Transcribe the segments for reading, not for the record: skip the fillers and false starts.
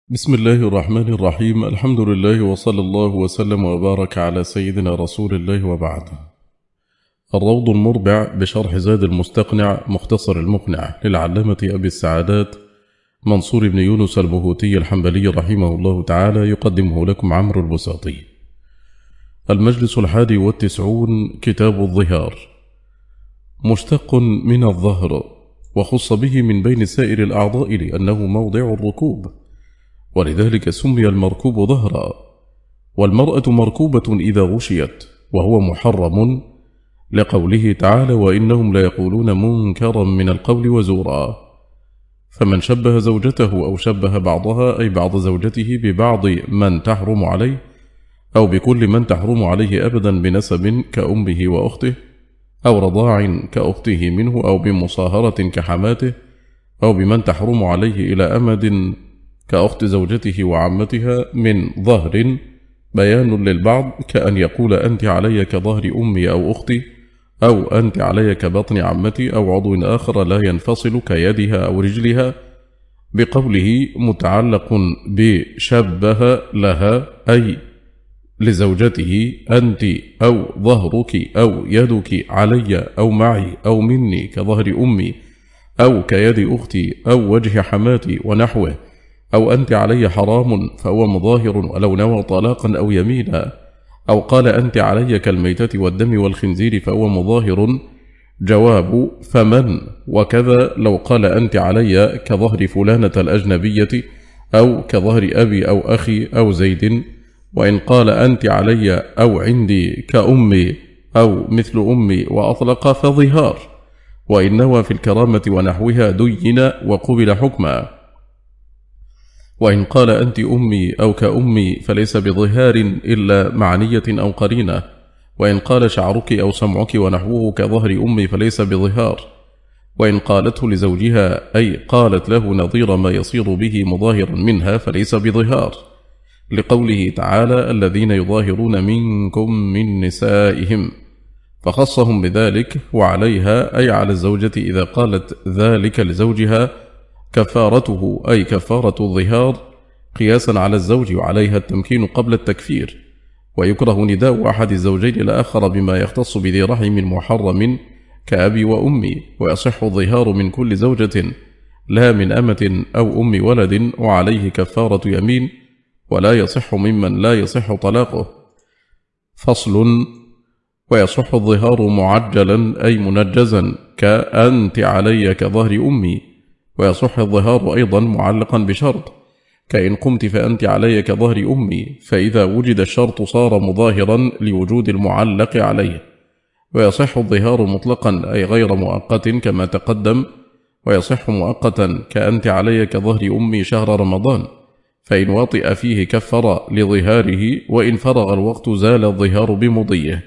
بسم الله الرحمن الرحيم. الحمد لله وصلى الله وسلم وبارك على سيدنا رسول الله وبعد. الروض المربع بشرح زاد المستقنع مختصر المقنع للعلامة أبي السعادات منصور بن يونس البهوتي الحنبلي رحمه الله تعالى يقدمه لكم عمرو البساطي. المجلس 91 كتاب الظهار، مشتق من الظهر، وخص به من بين سائر الأعضاء لأنه موضع الركوب، ولذلك سمي المركوب ظهرا. والمرأة مركوبة إذا غشيت، وهو محرم لقوله تعالى: وإنهم ليقولون منكرا من القول وزورا. فمن شبه زوجته أو شبه بعضها أي بعض زوجته ببعض من تحرم عليه، أو بكل من تحرم عليه أبدا بنسب كأمه وأخته، أو رضاع كأخته منه، أو بمصاهرة كحماته، أو بمن تحرم عليه إلى أمد كأخت زوجته وعمتها من ظهر بيان للبعض، كأن يقول أنت علي كظهر أمي أو أختي، أو أنت علي كبطن عمتي، أو عضو آخر لا ينفصل كيدها أو رجلها، بقوله متعلق بشبه لها أي لزوجته أنت أو ظهرك أو يدك علي أو معي أو مني كظهر أمي أو كيد أختي أو وجه حماتي ونحوه، أو أنت علي حرام فهو مظاهر ولو نوى طلاقا أو يمينا، أو قال أنت علي كالميتة والدم والخنزير فهو مظاهر. جواب: فمن. وكذا لو قال أنت علي كظهر فلانة الأجنبية، أو كظهر أبي أو أخي أو زيد. وإن قال أنت علي أو عندي كأمي أو مثل أمي وأطلق فظهار، وإن نوى في الكرامة ونحوها دين وقبل حكما. وإن قال أنت أمي أو كأمي فليس بظهار إلا معنية أو قرينة. وإن قال شعرك أو سمعك ونحوه كظهر أمي فليس بظهار. وإن قالته لزوجها أي قالت له نظير ما يصير به مظاهرا منها فليس بظهار، لقوله تعالى: الذين يظاهرون منكم من نسائهم، فخصهم بذلك. وعليها أي على الزوجة إذا قالت ذلك لزوجها كفارته أي كفارة الظهار قياسا على الزوج، وعليها التمكين قبل التكفير. ويكره نداء أحد الزوجين الآخر بما يختص بذي رحم محرم كأبي وأمي. ويصح الظهار من كل زوجة لا من أمة أو أم ولد، وعليه كفارة يمين، ولا يصح ممن لا يصح طلاقه. فصل: ويصح الظهار معجلا أي منجزا كأنت علي كظهر أمي. ويصح الظهار أيضا معلقا بشرط كإن قمت فأنت علي كظهر أمي، فإذا وجد الشرط صار مظاهرا لوجود المعلق عليه. ويصح الظهار مطلقا أي غير مؤقت كما تقدم. ويصح مؤقتا كأنت علي كظهر أمي شهر رمضان، فإن وطئ فيه كفر لظهاره، وإن فرغ الوقت زال الظهار بمضيه.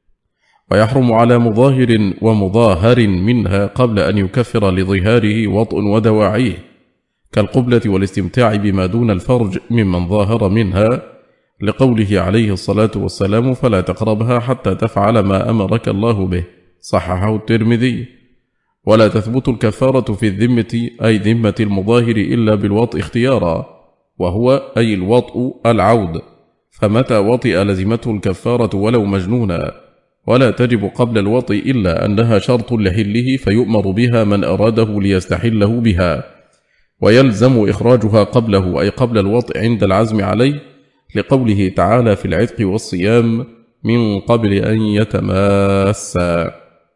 ويحرم على مظاهر ومظاهر منها قبل أن يكفر لظهاره وطء ودواعيه، كالقبلة والاستمتاع بما دون الفرج ممن ظاهر منها، لقوله عليه الصلاة والسلام: فلا تقربها حتى تفعل ما أمرك الله به، صححه الترمذي. ولا تثبت الكفارة في الذمة أي ذمة المظاهر إلا بالوطء اختيارا، وهو أي الوطء العود، فمتى وطئ لزمته الكفارة ولو مجنونا. ولا تجب قبل الوطء إلا أنها شرط لحله فيؤمر بها من أراده ليستحله بها، ويلزم إخراجها قبله أي قبل الوطء عند العزم عليه، لقوله تعالى في العتق والصيام: من قبل أن يتماسا.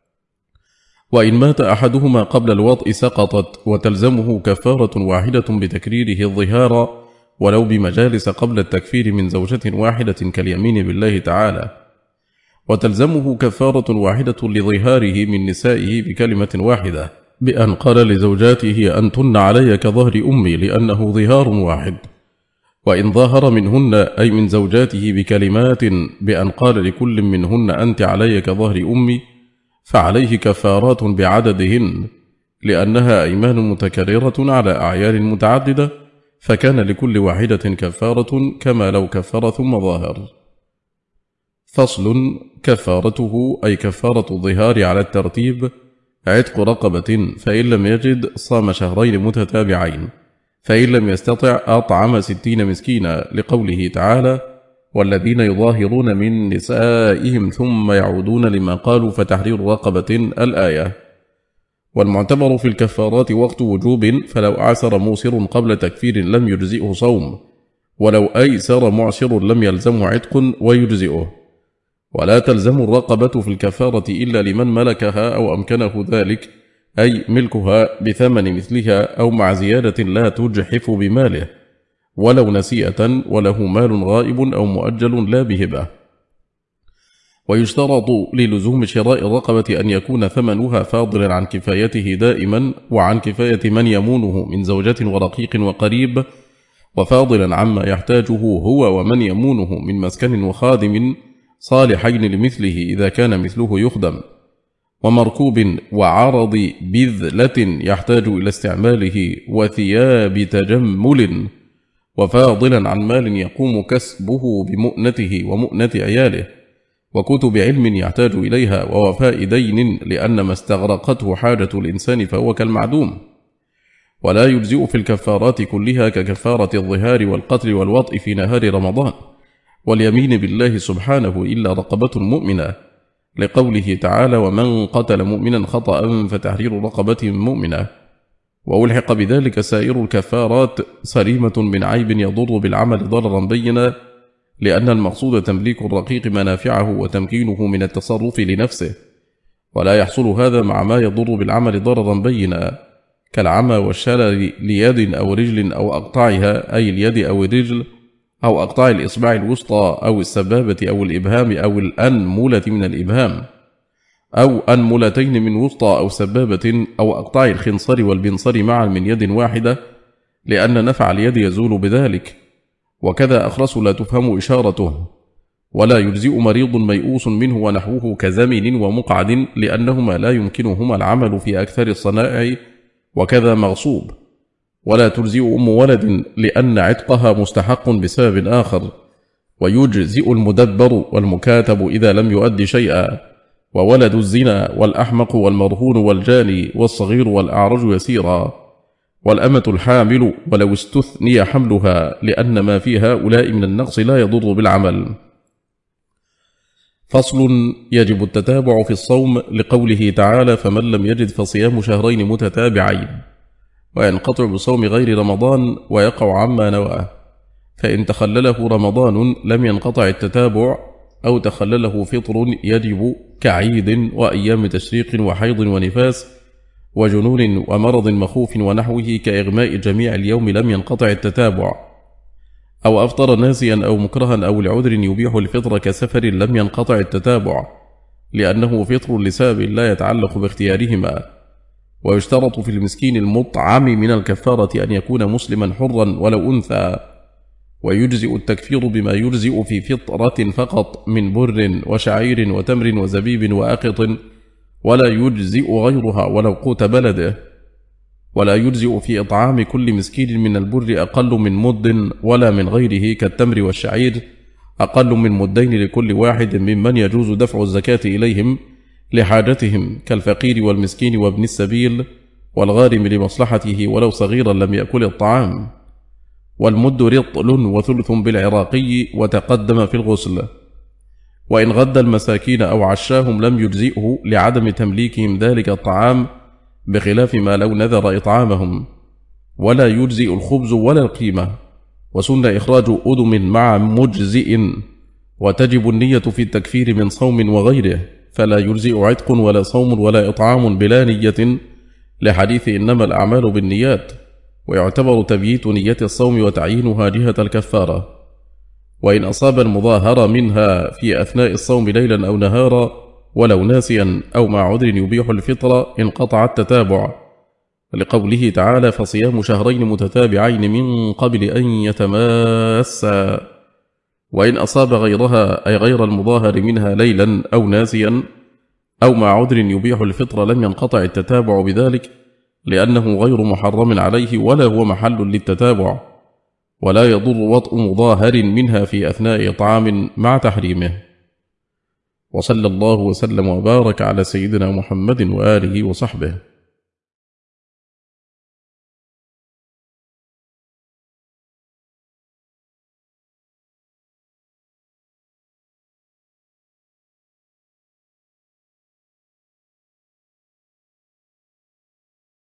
وإن مات أحدهما قبل الوطء سقطت، وتلزمه كفارة واحدة بتكريره الظهار ولو بمجالس قبل التكفير من زوجة واحدة كاليمين بالله تعالى. وتلزمه كفارة واحدة لظهاره من نسائه بكلمة واحدة، بأن قال لزوجاته أنتن علي كظهر أمي، لأنه ظهار واحد. وإن ظاهر منهن أي من زوجاته بكلمات، بأن قال لكل منهن أنت علي كظهر أمي، فعليه كفارات بعددهن، لأنها أيمان متكررة على أعيان متعددة، فكان لكل واحدة كفارة كما لو كفر ثم ظاهر. فصل: كفارته أي كفارة الظهار على الترتيب عتق رقبة، فإن لم يجد صام شهرين متتابعين، فإن لم يستطع أطعم 60 مسكينا، لقوله تعالى: والذين يظاهرون من نسائهم ثم يعودون لما قالوا فتحرير رقبة، الآية. والمعتبر في الكفارات وقت وجوب، فلو أعسر موسر قبل تكفير لم يجزئه صوم، ولو أيسر معسر لم يلزمه عتق ويجزئه. ولا تلزم الرقبة في الكفارة إلا لمن ملكها أو أمكنه ذلك، أي ملكها بثمن مثلها أو مع زيادة لا تجحف بماله، ولو نسيئة وله مال غائب أو مؤجل لا بهبة. ويشترط للزوم شراء الرقبة أن يكون ثمنها فاضلا عن كفايته دائما وعن كفاية من يمونه من زوجة ورقيق وقريب، وفاضلا عما يحتاجه هو ومن يمونه من مسكن وخادم صالحين لمثله إذا كان مثله يخدم، ومركوب وعرض بذلة يحتاج إلى استعماله، وثياب تجمل، وفاضلا عن مال يقوم كسبه بمؤنته ومؤنة عياله، وكتب علم يحتاج إليها، ووفاء دين لأن ما استغرقته حاجة الإنسان فهو كالمعدوم. ولا يجزئ في الكفارات كلها ككفارة الظهار والقتل والوطء في نهار رمضان واليمين بالله سبحانه إلا رقبة مؤمنة، لقوله تعالى: ومن قتل مؤمنا خطأ فتحرير رقبة مؤمنة. وألحق بذلك سائر الكفارات سليمة من عيب يضر بالعمل ضررا بينا، لأن المقصود تمليك الرقيق منافعه وتمكينه من التصرف لنفسه، ولا يحصل هذا مع ما يضر بالعمل ضررا بينا كالعمى والشلل ليد أو رجل أو أقطاعها، أي اليد أو الرجل، أو أقطاع الإصبع الوسطى أو السبابة أو الإبهام أو الأنملة من الإبهام، أو أنملتين من وسطى أو سبابة، أو أقطاع الخنصر والبنصر معا من يد واحدة، لأن نفع اليد يزول بذلك. وكذا أخرس لا تفهم إشارته. ولا يجزئ مريض ميؤوس منه ونحوه كزمن ومقعد، لأنهما لا يمكنهما العمل في أكثر الصنائع، وكذا مغصوب. ولا تجزئ أم ولد، لأن عتقها مستحق بسبب آخر. ويجزئ المدبر والمكاتب إذا لم يؤد شيئا، وولد الزنا والأحمق والمرهون والجاني والصغير والأعرج يسيرا، والأمة الحامل ولو استثني حملها، لأن ما في هؤلاء من النقص لا يضر بالعمل. فصل: يجب التتابع في الصوم، لقوله تعالى: فمن لم يجد فصيام شهرين متتابعين، وينقطع بصوم غير رمضان ويقع عما نواه. فإن تخلله رمضان لم ينقطع التتابع، أو تخلله فطر يجب كعيد وأيام تشريق وحيض ونفاس وجنون ومرض مخوف ونحوه كإغماء جميع اليوم لم ينقطع التتابع. أو أفطر ناسيا أو مكرها أو لعذر يبيح الفطر كسفر لم ينقطع التتابع، لأنه فطر لسبب لا يتعلق باختيارهما. ويشترط في المسكين المطعم من الكفارة أن يكون مسلما حرا ولو أنثى. ويجزئ التكفير بما يجزئ في فطرة فقط من بر وشعير وتمر وزبيب وأقط، ولا يجزئ غيرها ولو قوت بلده. ولا يجزئ في إطعام كل مسكين من البر أقل من مد، ولا من غيره كالتمر والشعير أقل من مدين لكل واحد ممن يجوز دفع الزكاة إليهم لحاجتهم، كالفقير والمسكين وابن السبيل والغارم لمصلحته ولو صغيرا لم يأكل الطعام. والمد رطل وثلث بالعراقي، وتقدم في الغسل. وإن غد المساكين أو عشاهم لم يجزئه لعدم تمليكهم ذلك الطعام، بخلاف ما لو نذر إطعامهم. ولا يجزئ الخبز ولا القيمة. وسن إخراج أدم مع مجزئ. وتجب النية في التكفير من صوم وغيره، فلا يجزئ عتق ولا صوم ولا إطعام بلا نية، لحديث إنما الأعمال بالنيات. ويعتبر تبييت نية الصوم وتعيينها جهة الكفارة. وإن أصاب المظاهر منها في أثناء الصوم ليلا أو نهارا ولو ناسيا أو مع عذر يبيح الفطر انقطع التتابع، لقوله تعالى: فصيام شهرين متتابعين من قبل أن يتماسا. وإن أصاب غيرها أي غير المظاهر منها ليلا أو ناسيا أو مع عذر يبيح الفطر لم ينقطع التتابع بذلك، لأنه غير محرم عليه ولا هو محل للتتابع. ولا يضر وطء مظاهر منها في أثناء إطعام مع تحريمه. وصلى الله وسلم وبارك على سيدنا محمد وآله وصحبه.